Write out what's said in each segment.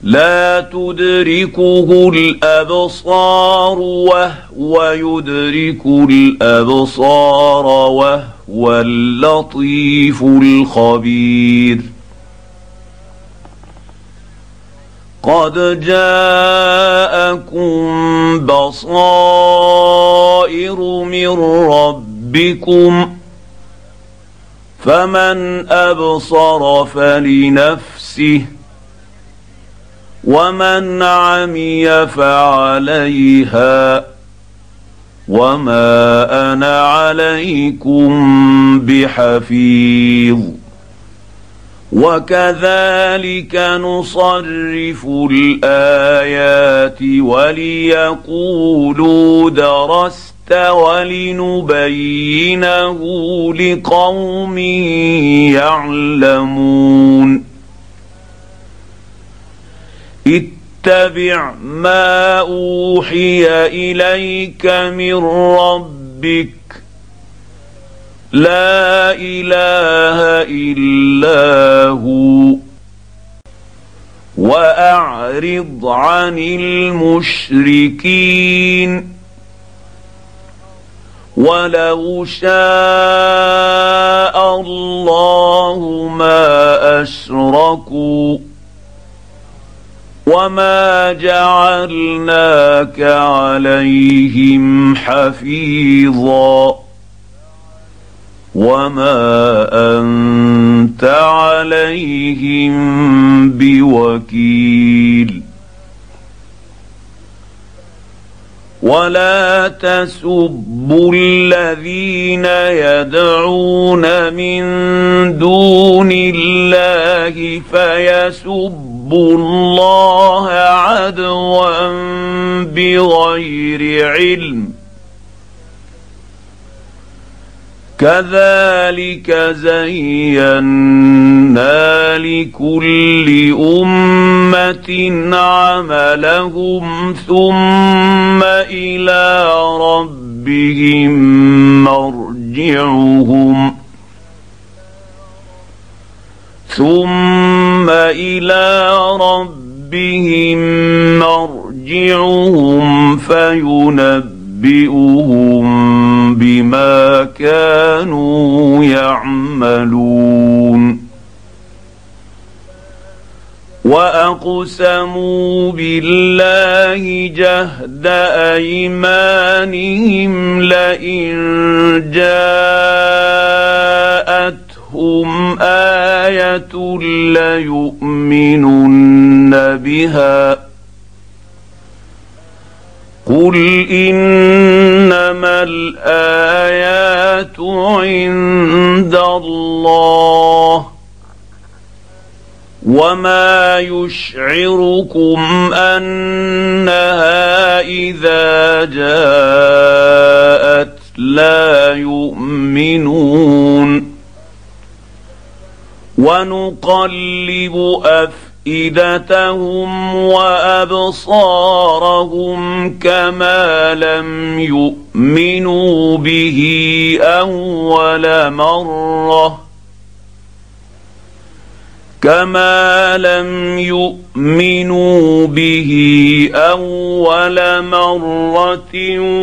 لا تدركه الأبصار وهو يدرك الأبصار وهو اللطيف الخبير. قد جاءكم بصائر من ربكم فمن أبصر فلنفسه ومن عمي فعليها وما أنا عليكم بحفيظ. وكذلك نصرف الآيات وليقولوا درست ولنبينه لقوم يعلمون. اتبع ما أوحي إليك من ربك لا إله إلا هو وأعرض عن المشركين. ولو شاء الله ما أشركوا وما جعلناك عليهم حفيظا وما أنت عليهم بوكيل. ولا تسبوا الذين يدعون من دون الله فيسبوا الله عدوا بغير علم كذلك زينا لكل أمة عملهم ثم إلى ربهم مرجعهم فينبئهم بما كانوا يعملون. وأقسموا بالله جهد أيمانهم لئن جاءتهم آية ليؤمنن بها قل إنما الآيات عند الله وما يشعركم أنها إذا جاءت لا يؤمنون. ونقلب أفئدتهم وأبصارهم كما لم يؤمنوا به أول مرة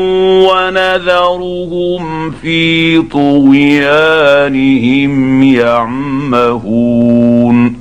ونذرهم في طغيانهم يعمهون.